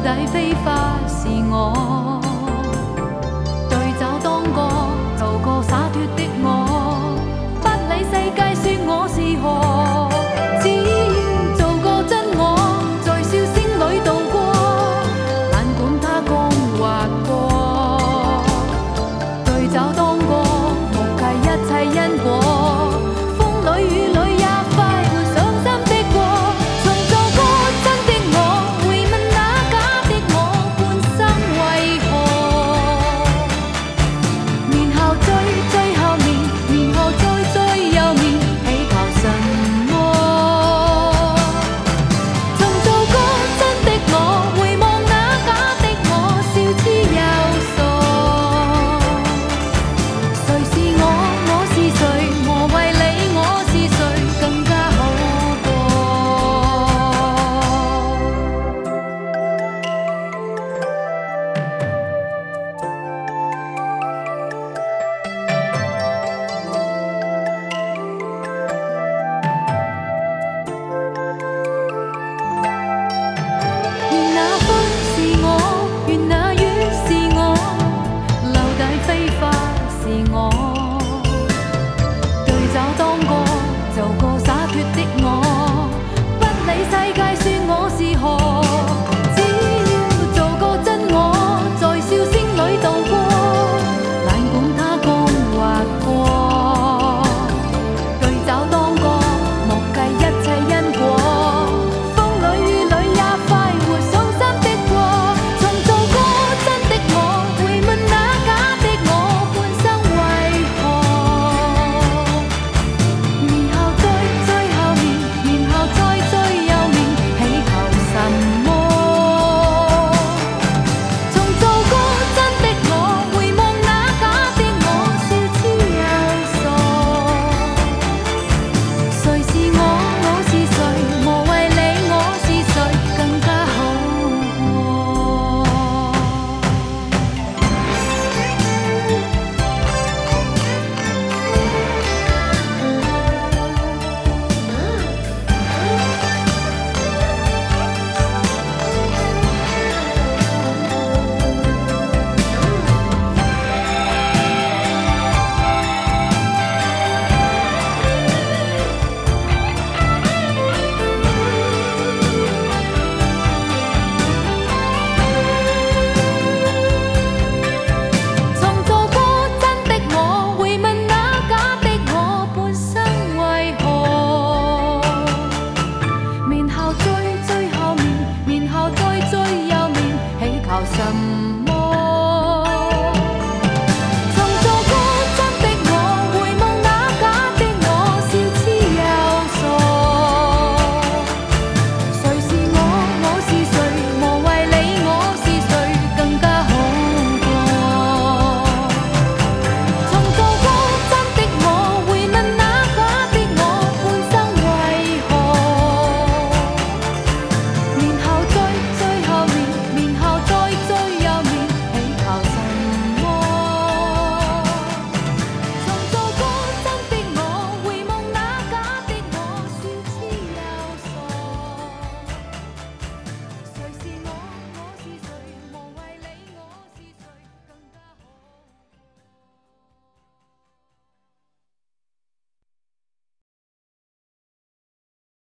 底飛花是我，對酒當歌，做個灑脱的我，不理世界說我是何，只要做個真我，在笑聲裏度過，懶管它光或過。對酒當歌，莫計一切因果，風裏雨裏也快活傷心的過。重做個真的我，會問那假的我，半生為何？面後追，追後面，面後再追又面，喜求什麼？重做個真的我，回望那假的我，笑之又傻。誰是我？我是誰？何謂你？我是誰？更加好過。願那風是我，願那雨是我，留底飛花是我，對酒當歌，做個灑脱的我，不理世界說我是何，只要做個真我，在笑聲裏度過，懶管它光或過。對酒當歌，莫計一切因果，風裏雨裏也快活傷心的過。重做個真的我，會問那假的我，半生為何？面後追，追後面，面後再追又面，喜求什麼？重做個真的我，回望那假的我，笑之又傻。誰是我？我是誰？無謂理我是誰，更加好過。重做個真的我，會問那假的我，半生為何？面後追，追後面，面後再追又面，喜求什麼？